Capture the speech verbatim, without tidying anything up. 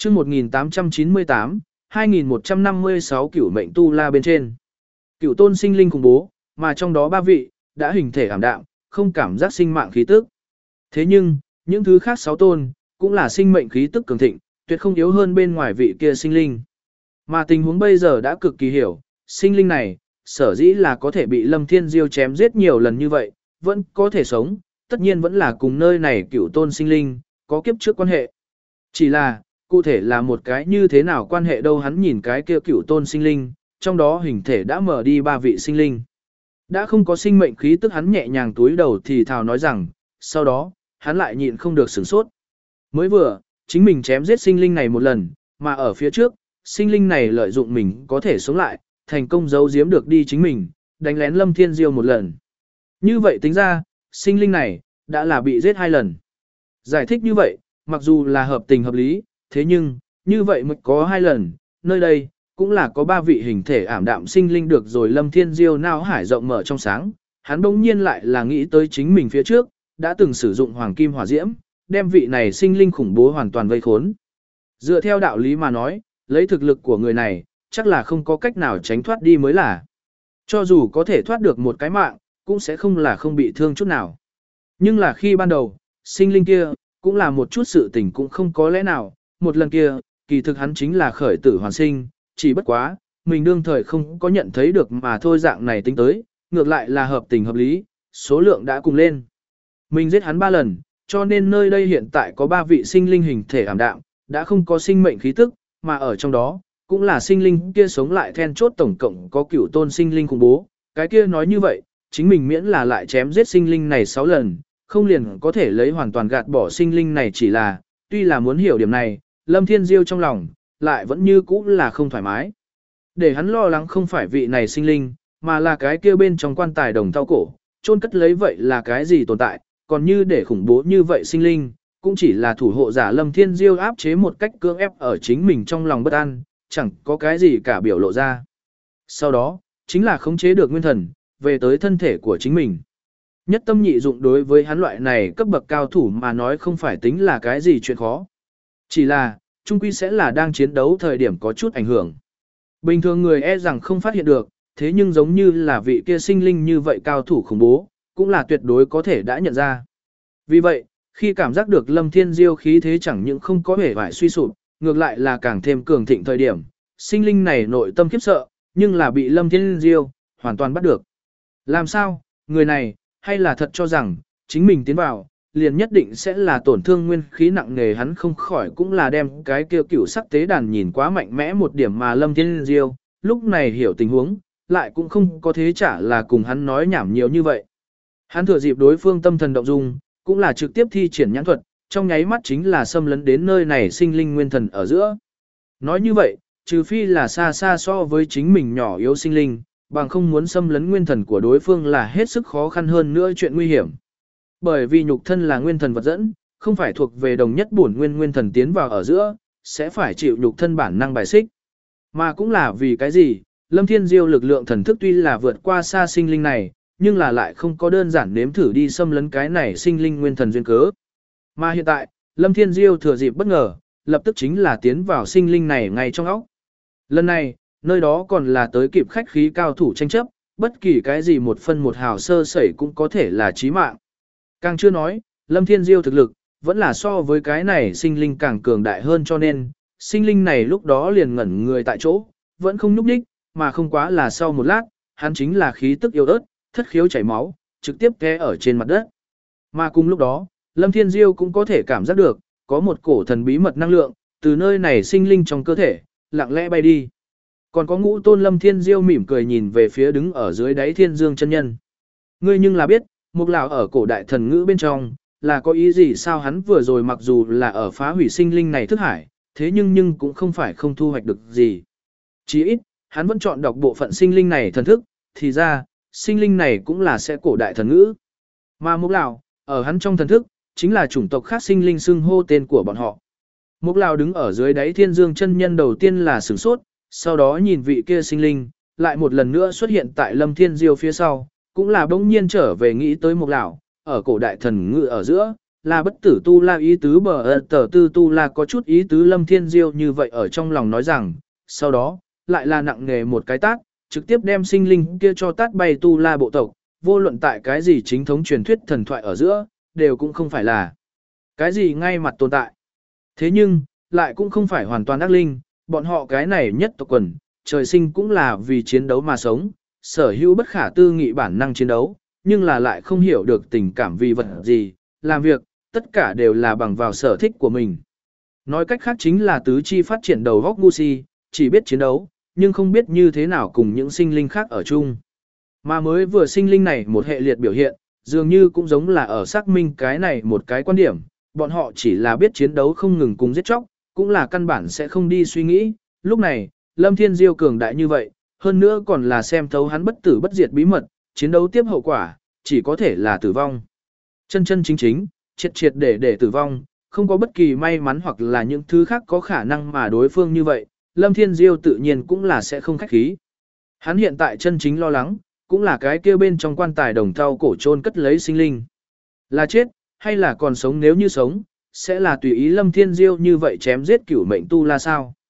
chương một nghìn tám trăm chín mươi tám, hai nghìn một trăm năm mươi sáu cửu mệnh tu la bên trên. Cửu tôn sinh linh khủng bố, mà trong đó ba vị, đã hình thể ảm đạm, không cảm giác sinh mạng khí tức. Thế nhưng, những thứ khác sáu tôn, cũng là sinh mệnh khí tức cường thịnh, tuyệt không yếu hơn bên ngoài vị kia sinh linh. Mà tình huống bây giờ đã cực kỳ hiểu, sinh linh này, sở dĩ là có thể bị Lâm Thiên Diêu chém giết nhiều lần như vậy, vẫn có thể sống, tất nhiên vẫn là cùng nơi này cửu tôn sinh linh, có kiếp trước quan hệ. Chỉ là, cụ thể là một cái như thế nào quan hệ đâu hắn nhìn cái kia cửu tôn sinh linh, trong đó hình thể đã mở đi ba vị sinh linh. Đã không có sinh mệnh khí tức hắn nhẹ nhàng túi đầu thì thào nói rằng, sau đó, hắn lại nhịn không được sửng sốt. Mới vừa, chính mình chém giết sinh linh này một lần, mà ở phía trước, sinh linh này lợi dụng mình có thể sống lại, thành công giấu giếm được đi chính mình, đánh lén Lâm Thiên Diêu một lần. Như vậy tính ra, sinh linh này, đã là bị giết hai lần. Giải thích như vậy, mặc dù là hợp tình hợp lý, thế nhưng, như vậy mới có hai lần, nơi đây, cũng là có ba vị hình thể ảm đạm sinh linh được rồi Lâm Thiên Diêu não hải rộng mở trong sáng, hắn bỗng nhiên lại là nghĩ tới chính mình phía trước, đã từng sử dụng hoàng kim hỏa diễm, đem vị này sinh linh khủng bố hoàn toàn vây khốn. Dựa theo đạo lý mà nói, lấy thực lực của người này, chắc là không có cách nào tránh thoát đi mới là. Cho dù có thể thoát được một cái mạng, cũng sẽ không là không bị thương chút nào. Nhưng là khi ban đầu, sinh linh kia, cũng là một chút sự tình cũng không có lẽ nào, một lần kia, kỳ thực hắn chính là khởi tử hoàn sinh, chỉ bất quá, mình đương thời không có nhận thấy được mà thôi dạng này tính tới, ngược lại là hợp tình hợp lý, số lượng đã cùng lên. Mình giết hắn ba lần, cho nên nơi đây hiện tại có ba vị sinh linh hình thể ảm đạm, đã không có sinh mệnh khí tức, mà ở trong đó, cũng là sinh linh kia sống lại then chốt tổng cộng có cửu tôn sinh linh khủng bố. Cái kia nói như vậy, chính mình miễn là lại chém giết sinh linh này sáu lần, không liền có thể lấy hoàn toàn gạt bỏ sinh linh này chỉ là, tuy là muốn hiểu điểm này, Lâm Thiên Diêu trong lòng, lại vẫn như cũ là không thoải mái. Để hắn lo lắng không phải vị này sinh linh, mà là cái kia bên trong quan tài đồng thau cổ, chôn cất lấy vậy là cái gì tồn tại, còn như để khủng bố như vậy sinh linh, cũng chỉ là thủ hộ giả Lâm Thiên Diêu áp chế một cách cưỡng ép ở chính mình trong lòng bất an, chẳng có cái gì cả biểu lộ ra. Sau đó, chính là khống chế được nguyên thần, về tới thân thể của chính mình. Nhất tâm nhị dụng đối với hắn loại này cấp bậc cao thủ mà nói không phải tính là cái gì chuyện khó. Chỉ là, trung quy sẽ là đang chiến đấu thời điểm có chút ảnh hưởng. Bình thường người e rằng không phát hiện được, thế nhưng giống như là vị kia sinh linh như vậy cao thủ khủng bố, cũng là tuyệt đối có thể đã nhận ra. Vì vậy, khi cảm giác được Lâm Thiên Diêu khí thế chẳng những không có vẻ vải suy sụp, ngược lại là càng thêm cường thịnh thời điểm, sinh linh này nội tâm khiếp sợ, nhưng là bị Lâm Thiên Diêu hoàn toàn bắt được. Làm sao, người này, hay là thật cho rằng, chính mình tiến vào, liền nhất định sẽ là tổn thương nguyên khí nặng nề hắn không khỏi cũng là đem cái kêu cửu sắc tế đàn nhìn quá mạnh mẽ một điểm mà Lâm Thiên Diêu, lúc này hiểu tình huống, lại cũng không có thế trả là cùng hắn nói nhảm nhiều như vậy. Hắn thừa dịp đối phương tâm thần động dung, cũng là trực tiếp thi triển nhãn thuật, trong nháy mắt chính là xâm lấn đến nơi này sinh linh nguyên thần ở giữa. Nói như vậy, trừ phi là xa xa so với chính mình nhỏ yếu sinh linh, bằng không muốn xâm lấn nguyên thần của đối phương là hết sức khó khăn hơn nữa chuyện nguy hiểm. Bởi vì nhục thân là nguyên thần vật dẫn, không phải thuộc về đồng nhất bổn nguyên nguyên thần tiến vào ở giữa, sẽ phải chịu nhục thân bản năng bài xích. Mà cũng là vì cái gì, Lâm Thiên Diêu lực lượng thần thức tuy là vượt qua xa sinh linh này, nhưng là lại không có đơn giản nếm thử đi xâm lấn cái này sinh linh nguyên thần duyên cớ. Mà hiện tại, Lâm Thiên Diêu thừa dịp bất ngờ, lập tức chính là tiến vào sinh linh này ngay trong óc. Lần này, nơi đó còn là tới kịp khách khí cao thủ tranh chấp, bất kỳ cái gì một phân một hào sơ sẩy cũng có thể là chí mạng. Càng chưa nói, Lâm Thiên Diêu thực lực, vẫn là so với cái này sinh linh càng cường đại hơn cho nên, sinh linh này lúc đó liền ngẩn người tại chỗ, vẫn không nhúc nhích, mà không quá là sau một lát, hắn chính là khí tức yếu ớt, thất khiếu chảy máu, trực tiếp té ở trên mặt đất. Mà cùng lúc đó, Lâm Thiên Diêu cũng có thể cảm giác được, có một cổ thần bí mật năng lượng, từ nơi này sinh linh trong cơ thể, lặng lẽ bay đi. Còn có ngũ tôn Lâm Thiên Diêu mỉm cười nhìn về phía đứng ở dưới đáy Thiên Dương chân nhân. Ngươi nhưng là biết, Mục lão ở cổ đại thần ngữ bên trong, là có ý gì sao hắn vừa rồi mặc dù là ở phá hủy sinh linh này thức hải, thế nhưng nhưng cũng không phải không thu hoạch được gì. Chỉ ít, hắn vẫn chọn đọc bộ phận sinh linh này thần thức, thì ra, sinh linh này cũng là sẽ cổ đại thần ngữ. Mà Mục lão, ở hắn trong thần thức, chính là chủng tộc khác sinh linh xưng hô tên của bọn họ. Mục lão đứng ở dưới đáy Thiên Dương chân nhân đầu tiên là sửng sốt, sau đó nhìn vị kia sinh linh, lại một lần nữa xuất hiện tại Lâm Thiên Diêu phía sau, cũng là bỗng nhiên trở về nghĩ tới Mục lão, ở cổ đại thần ngữ ở giữa, là bất tử tu la ý tứ bờ ơ tờ tư tu la có chút ý tứ Lâm Thiên Diêu như vậy ở trong lòng nói rằng, sau đó, lại là nặng nghề một cái tát, trực tiếp đem sinh linh kia cho tát bay tu la bộ tộc, vô luận tại cái gì chính thống truyền thuyết thần thoại ở giữa, đều cũng không phải là cái gì ngay mặt tồn tại. Thế nhưng, lại cũng không phải hoàn toàn ác linh, bọn họ cái này nhất tộc quần, trời sinh cũng là vì chiến đấu mà sống, sở hữu bất khả tư nghị bản năng chiến đấu, nhưng là lại không hiểu được tình cảm vì vật gì, làm việc, tất cả đều là bằng vào sở thích của mình. Nói cách khác chính là tứ chi phát triển đầu góc ngu si, chỉ biết chiến đấu, nhưng không biết như thế nào cùng những sinh linh khác ở chung. Mà mới vừa sinh linh này một hệ liệt biểu hiện, dường như cũng giống là ở xác minh cái này một cái quan điểm, bọn họ chỉ là biết chiến đấu không ngừng cùng giết chóc, cũng là căn bản sẽ không đi suy nghĩ. Lúc này, Lâm Thiên Diêu cường đại như vậy, hơn nữa còn là xem thấu hắn bất tử bất diệt bí mật, chiến đấu tiếp hậu quả, chỉ có thể là tử vong. Chân chân chính chính, triệt triệt để để tử vong, không có bất kỳ may mắn hoặc là những thứ khác có khả năng mà đối phương như vậy, Lâm Thiên Diêu tự nhiên cũng là sẽ không khách khí. Hắn hiện tại chân chính lo lắng, cũng là cái kia bên trong quan tài đồng thau cổ chôn cất lấy sinh linh. Là chết, hay là còn sống, nếu như sống, sẽ là tùy ý Lâm Thiên Diêu như vậy chém giết cửu mệnh tu la sao?